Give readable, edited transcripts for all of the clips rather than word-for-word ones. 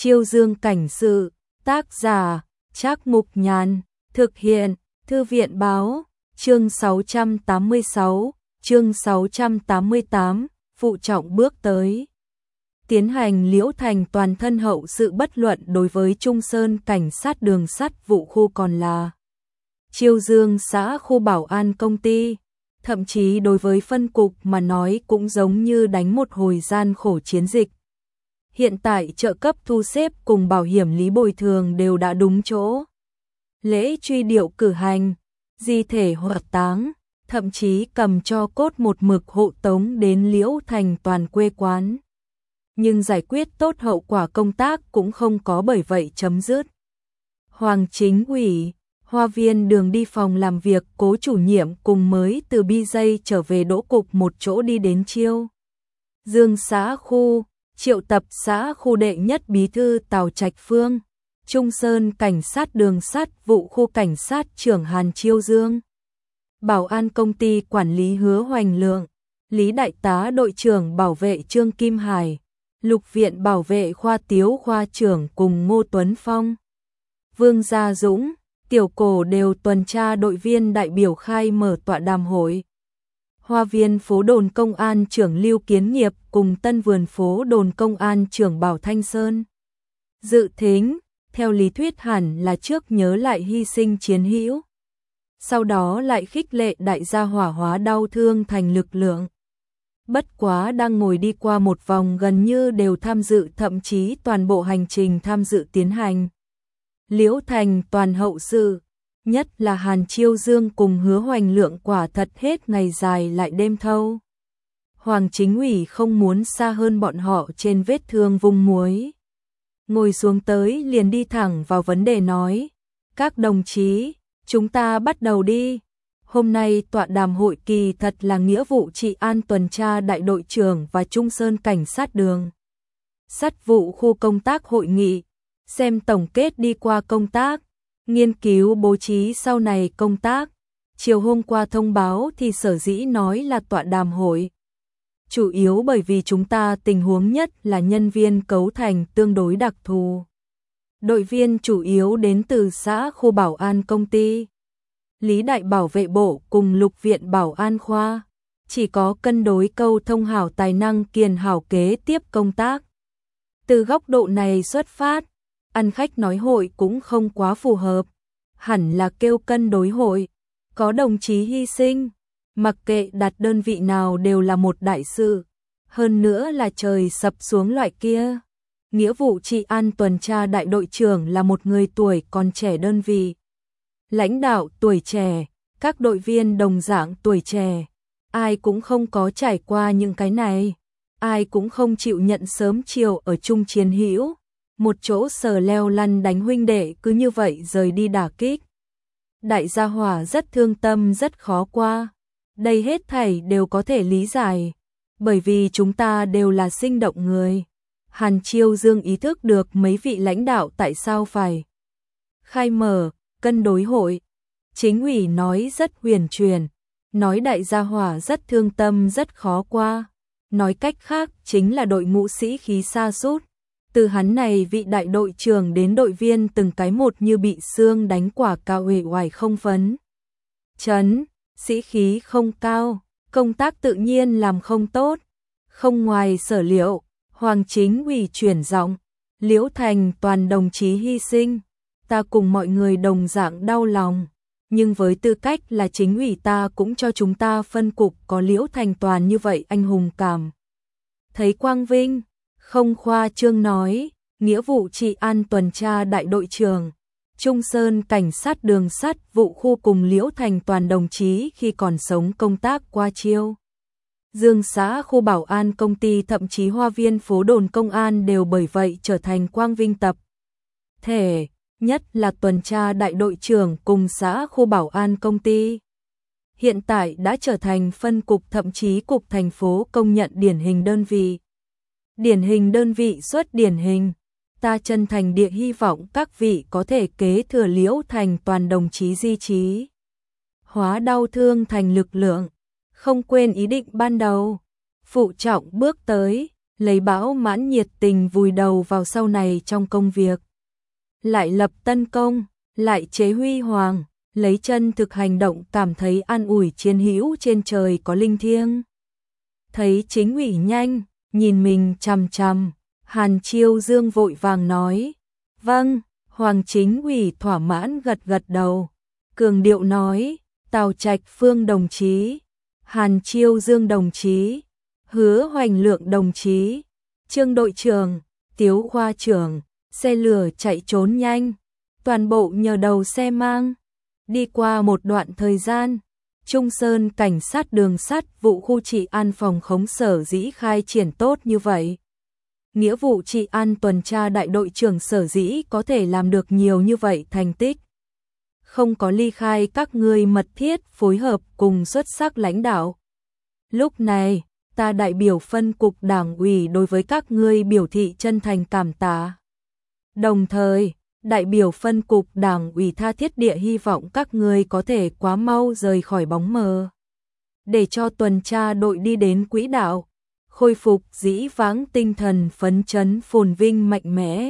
Chiêu Dương cảnh sự, tác giả, Trác Mục Nhàn, thực hiện, Thư viện báo, chương 686, chương 688, phụ trọng bước tới. Tiến hành Liễu Thành toàn thân hậu sự bất luận đối với Trung Sơn cảnh sát đường sắt vụ khu còn là Chiêu Dương xã khu bảo an công ty, thậm chí đối với phân cục mà nói cũng giống như đánh một hồi gian khổ chiến dịch. Hiện tại trợ cấp thu xếp cùng bảo hiểm lý bồi thường đều đã đúng chỗ. Lễ truy điệu cử hành, di thể hỏa táng, thậm chí cầm cho cốt một mực hộ tống đến Liễu Thành toàn quê quán. Nhưng giải quyết tốt hậu quả công tác cũng không có bởi vậy chấm dứt. Hoàng Chính ủy, Hoa Viên đường đi phòng làm việc Cố chủ nhiệm cùng mới từ BJ trở về đỗ cục một chỗ đi đến Chiêu Dương xã khu, triệu tập xã khu đệ nhất bí thư Tào Trạch Phương, Trung Sơn cảnh sát đường sắt vụ khu cảnh sát trưởng Hàn Chiêu Dương, bảo an công ty quản lý Hứa Hoành Lượng, Lý đại tá đội trưởng bảo vệ Trương Kim Hải, Lục viện bảo vệ khoa Tiếu khoa trưởng cùng Ngô Tuấn Phong, Vương Gia Dũng, Tiểu Cổ đều tuần tra đội viên đại biểu khai mở tọa đàm hội. Hoa viên phố đồn công an trưởng Lưu Kiến Nghiệp cùng Tân Vườn phố đồn công an trưởng Bảo Thanh Sơn. Dự thính, theo lý thuyết hẳn là trước nhớ lại hy sinh chiến hữu, sau đó lại khích lệ đại gia hỏa hóa đau thương thành lực lượng. Bất quá đang ngồi đi qua một vòng gần như đều tham dự, thậm chí toàn bộ hành trình tham dự tiến hành. Liễu Thành toàn hậu sự, nhất là Hàn Chiêu Dương cùng Hứa Hoành Lượng quả thật hết ngày dài lại đêm thâu. Hoàng Chính ủy không muốn xa hơn bọn họ trên vết thương vung muối. Ngồi xuống tới liền đi thẳng vào vấn đề nói, các đồng chí, chúng ta bắt đầu đi. Hôm nay tọa đàm hội kỳ thật là nghĩa vụ trị an tuần tra đại đội trưởng và Trung Sơn cảnh sát đường sắt vụ khu công tác hội nghị, xem tổng kết đi qua công tác, nghiên cứu bố trí sau này công tác. Chiều hôm qua thông báo thì sở dĩ nói là tọa đàm hội, chủ yếu bởi vì chúng ta tình huống nhất là nhân viên cấu thành tương đối đặc thù. Đội viên chủ yếu đến từ xã khu bảo an công ty, Lý đại bảo vệ bộ cùng Lục viện bảo an khoa, chỉ có cân đối câu thông hảo tài năng kiền hảo kế tiếp công tác. Từ góc độ này xuất phát, ăn khách nói hội cũng không quá phù hợp, hẳn là kêu cân đối hội, có đồng chí hy sinh, mặc kệ đặt đơn vị nào đều là một đại sự, hơn nữa là trời sập xuống loại kia. Nghĩa vụ trị an tuần tra đại đội trưởng là một người tuổi còn trẻ đơn vị. Lãnh đạo tuổi trẻ, các đội viên đồng dạng tuổi trẻ, ai cũng không có trải qua những cái này, ai cũng không chịu nhận sớm chiều ở chung chiến hữu, một chỗ sờ leo lăn đánh huynh đệ cứ như vậy rời đi đả kích. Đại gia hỏa rất thương tâm, rất khó qua, đây hết thảy đều có thể lý giải, bởi vì chúng ta đều là sinh động người. Hàn Chiêu Dương ý thức được mấy vị lãnh đạo tại sao phải khai mở cân đối hội. Chính ủy nói rất huyền truyền, nói đại gia hỏa rất thương tâm, rất khó qua, nói cách khác chính là đội ngũ sĩ khí sa sút. Từ hắn này vị đại đội trưởng đến đội viên từng cái một như bị xương đánh quả cao, uể oải không phấn chấn, sĩ khí không cao, công tác tự nhiên làm không tốt. Không ngoài sở liệu, Hoàng Chính ủy chuyển giọng, Liễu Thành toàn đồng chí hy sinh, ta cùng mọi người đồng dạng đau lòng, nhưng với tư cách là chính ủy ta cũng cho chúng ta phân cục có Liễu Thành toàn như vậy anh hùng cảm thấy quang vinh. Không khoa trương nói, nghĩa vụ trị an tuần tra đại đội trưởng, Trung Sơn cảnh sát đường sắt vụ khu cùng Liễu Thành toàn đồng chí khi còn sống công tác qua Chiêu Dương xã khu bảo an công ty, thậm chí Hoa viên phố đồn công an đều bởi vậy trở thành quang vinh tập thể, nhất là tuần tra đại đội trưởng cùng xã khu bảo an công ty. Hiện tại đã trở thành phân cục, thậm chí cục thành phố công nhận điển hình đơn vị. Điển hình đơn vị xuất điển hình, ta chân thành địa hy vọng các vị có thể kế thừa Liễu Thành toàn đồng chí di trí, hóa đau thương thành lực lượng, không quên ý định ban đầu, phụ trọng bước tới, lấy bão mãn nhiệt tình vùi đầu vào sau này trong công việc. Lại lập tân công, lại chế huy hoàng, lấy chân thực hành động cảm thấy an ủi chiến hữu trên trời có linh thiêng. Thấy Chính ủy nhanh, nhìn mình chằm chằm, Hàn Chiêu Dương vội vàng nói, vâng, Hoàng Chính ủy thỏa mãn gật gật đầu, cường điệu nói, Tào Trạch Phương đồng chí, Hàn Chiêu Dương đồng chí, Hứa Hoành Lượng đồng chí, Trương đội trưởng, Tiếu khoa trưởng, xe lửa chạy trốn nhanh, toàn bộ nhờ đầu xe mang. Đi qua một đoạn thời gian, Trung Sơn cảnh sát đường sắt vụ khu trị an phòng khống sở dĩ khai triển tốt như vậy. Nghĩa vụ trị an tuần tra đại đội trưởng sở dĩ có thể làm được nhiều như vậy thành tích. Không có ly khai các ngươi mật thiết phối hợp cùng xuất sắc lãnh đạo. Lúc này, ta đại biểu phân cục đảng ủy đối với các ngươi biểu thị chân thành cảm tạ. Đồng thời, đại biểu phân cục đảng ủy tha thiết địa hy vọng các ngươi có thể quá mau rời khỏi bóng mờ. Để cho tuần tra đội đi đến quỹ đạo, khôi phục dĩ vãng tinh thần phấn chấn phồn vinh mạnh mẽ.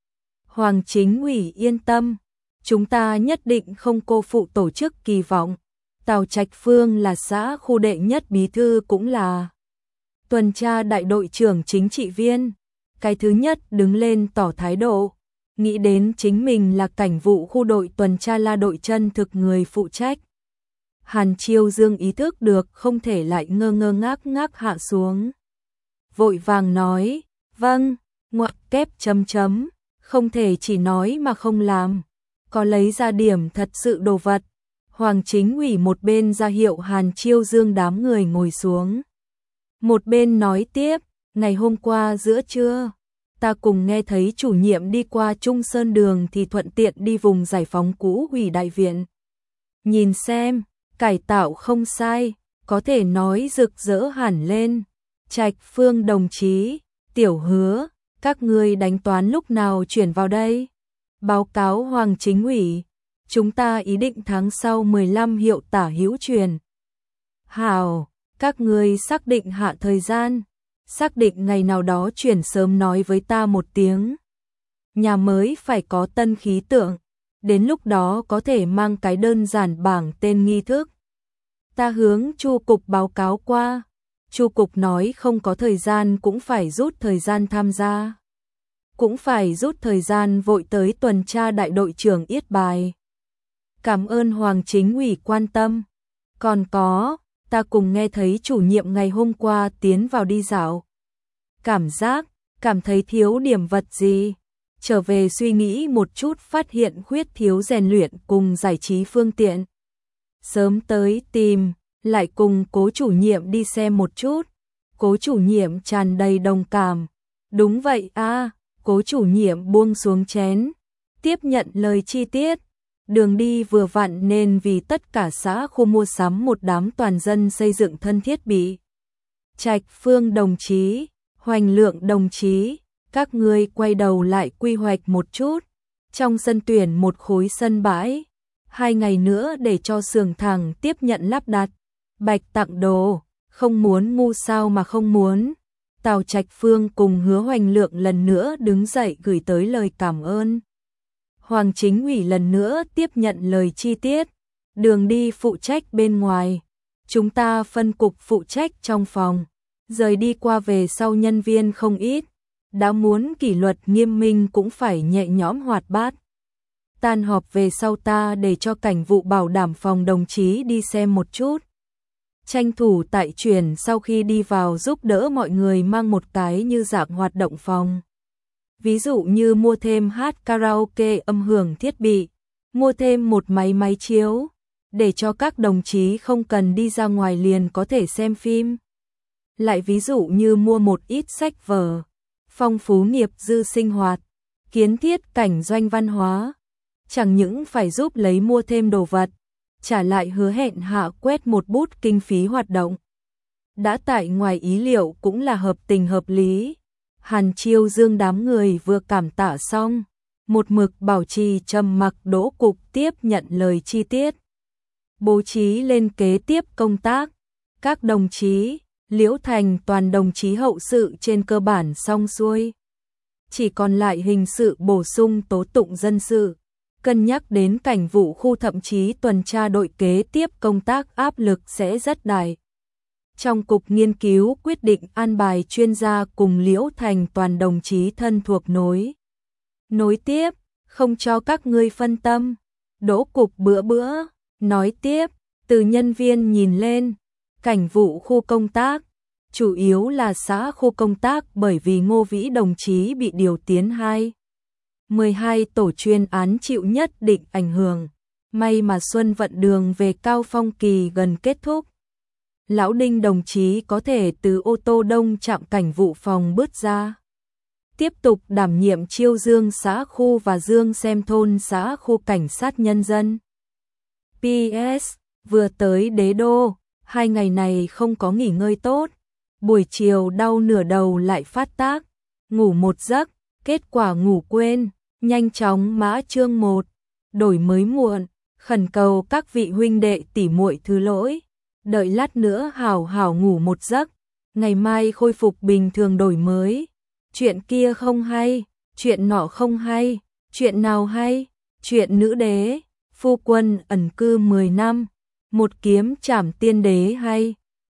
Hoàng Chính ủy yên tâm, chúng ta nhất định không cô phụ tổ chức kỳ vọng. Tào Trạch Phương là xã khu đệ nhất bí thư cũng là tuần tra đại đội trưởng chính trị viên. Cái thứ nhất đứng lên tỏ thái độ, nghĩ đến chính mình là cảnh vụ khu đội tuần tra la đội chân thực người phụ trách. Hàn Chiêu Dương ý thức được không thể lại ngơ ngơ ngác ngác hạ xuống. Vội vàng nói, vâng, ngoặc kép chấm chấm, không thể chỉ nói mà không làm. Có lấy ra điểm thật sự đồ vật. Hoàng Chính ủy một bên ra hiệu Hàn Chiêu Dương đám người ngồi xuống. Một bên nói tiếp, ngày hôm qua giữa trưa, ta cùng nghe thấy chủ nhiệm đi qua Trung Sơn đường thì thuận tiện đi vùng giải phóng cũ ủy đại viện. Nhìn xem, cải tạo không sai, có thể nói rực rỡ hẳn lên. Trạch Phương đồng chí, Tiểu Hứa, các ngươi đánh toán lúc nào chuyển vào đây? Báo cáo Hoàng Chính ủy, chúng ta ý định tháng sau 15 hiệu tả hữu truyền. Hảo, các ngươi xác định hạ thời gian, xác định ngày nào đó chuyển sớm nói với ta một tiếng. Nhà mới phải có tân khí tượng, đến lúc đó có thể mang cái đơn giản bảng tên nghi thức. Ta hướng Chu cục báo cáo qua, Chu cục nói không có thời gian cũng phải rút thời gian tham gia. Cũng phải rút thời gian vội tới tuần tra đại đội trưởng Yết Bài. Cảm ơn Hoàng Chính ủy quan tâm. Còn có, ta cùng nghe thấy chủ nhiệm ngày hôm qua tiến vào đi dạo. Cảm thấy thiếu điểm vật gì. Trở về suy nghĩ một chút phát hiện khuyết thiếu rèn luyện cùng giải trí phương tiện. Sớm tới tìm, lại cùng cố chủ nhiệm đi xem một chút. Cố chủ nhiệm tràn đầy đồng cảm. Đúng vậy a. Cố chủ nhiệm buông xuống chén, tiếp nhận lời chi tiết. Đường đi vừa vặn nên vì tất cả xã khu mua sắm một đám toàn dân xây dựng thân thiết bị. Trạch Phương đồng chí, Hoành Lượng đồng chí, các ngươi quay đầu lại quy hoạch một chút. Trong sân tuyển một khối sân bãi, 2 ngày nữa để cho xưởng thẳng tiếp nhận lắp đặt. Bạch tặng đồ, không muốn ngu sao mà không muốn. Tào Trạch Phương cùng Hứa Hoành Lượng lần nữa đứng dậy gửi tới lời cảm ơn. Hoàng Chính ủy lần nữa tiếp nhận lời chi tiết. Đường đi phụ trách bên ngoài, chúng ta phân cục phụ trách trong phòng. Rời đi qua về sau nhân viên không ít, đã muốn kỷ luật nghiêm minh cũng phải nhẹ nhõm hoạt bát. Tan họp về sau ta để cho cảnh vụ bảo đảm phòng đồng chí đi xem một chút. Tranh thủ tại chuyển sau khi đi vào giúp đỡ mọi người mang một cái như dạng hoạt động phòng. Ví dụ như mua thêm hát karaoke âm hưởng thiết bị, mua thêm một máy chiếu, để cho các đồng chí không cần đi ra ngoài liền có thể xem phim. Lại ví dụ như mua một ít sách vở, phong phú nghiệp dư sinh hoạt, kiến thiết cảnh doanh văn hóa. Chẳng những phải giúp lấy mua thêm đồ vật, trả lại hứa hẹn hạ quét một bút kinh phí hoạt động. Đã tại ngoài ý liệu cũng là hợp tình hợp lý. Hàn Chiêu Dương đám người vừa cảm tạ xong, một mực bảo trì trầm mặc Đỗ cục tiếp nhận lời chi tiết. Bố trí lên kế tiếp công tác. Các đồng chí, Liễu Thành Toàn đồng chí hậu sự trên cơ bản xong xuôi. Chỉ còn lại hình sự bổ sung tố tụng dân sự. Cân nhắc đến cảnh vụ khu thậm chí tuần tra đội kế tiếp công tác áp lực sẽ rất đại. Trong cục nghiên cứu quyết định an bài chuyên gia cùng Liễu Thành Toàn đồng chí thân thuộc nối tiếp, không cho các ngươi phân tâm. Đỗ cục bữa nói tiếp, từ nhân viên nhìn lên, cảnh vụ khu công tác, chủ yếu là xã khu công tác bởi vì Ngô Vĩ đồng chí bị điều tiến 12 tổ chuyên án chịu nhất định ảnh hưởng. May mà Xuân vận đường về Cao Phong kỳ gần kết thúc. Lão Đinh đồng chí có thể từ ô tô đông trạm cảnh vụ phòng bước ra. Tiếp tục đảm nhiệm Chiêu Dương xã khu và Dương Xem thôn xã khu cảnh sát nhân dân. PS, vừa tới Đế Đô, 2 ngày này không có nghỉ ngơi tốt. Buổi chiều đau nửa đầu lại phát tác, ngủ một giấc, kết quả ngủ quên, nhanh chóng mã chương 1, đổi mới muộn, khẩn cầu các vị huynh đệ tỷ muội thứ lỗi, đợi lát nữa hảo hảo ngủ một giấc, ngày mai khôi phục bình thường đổi mới. Chuyện kia không hay, chuyện nọ không hay, chuyện nào hay, chuyện nữ đế, phu quân ẩn cư 10 năm, một kiếm trảm tiên đế hay.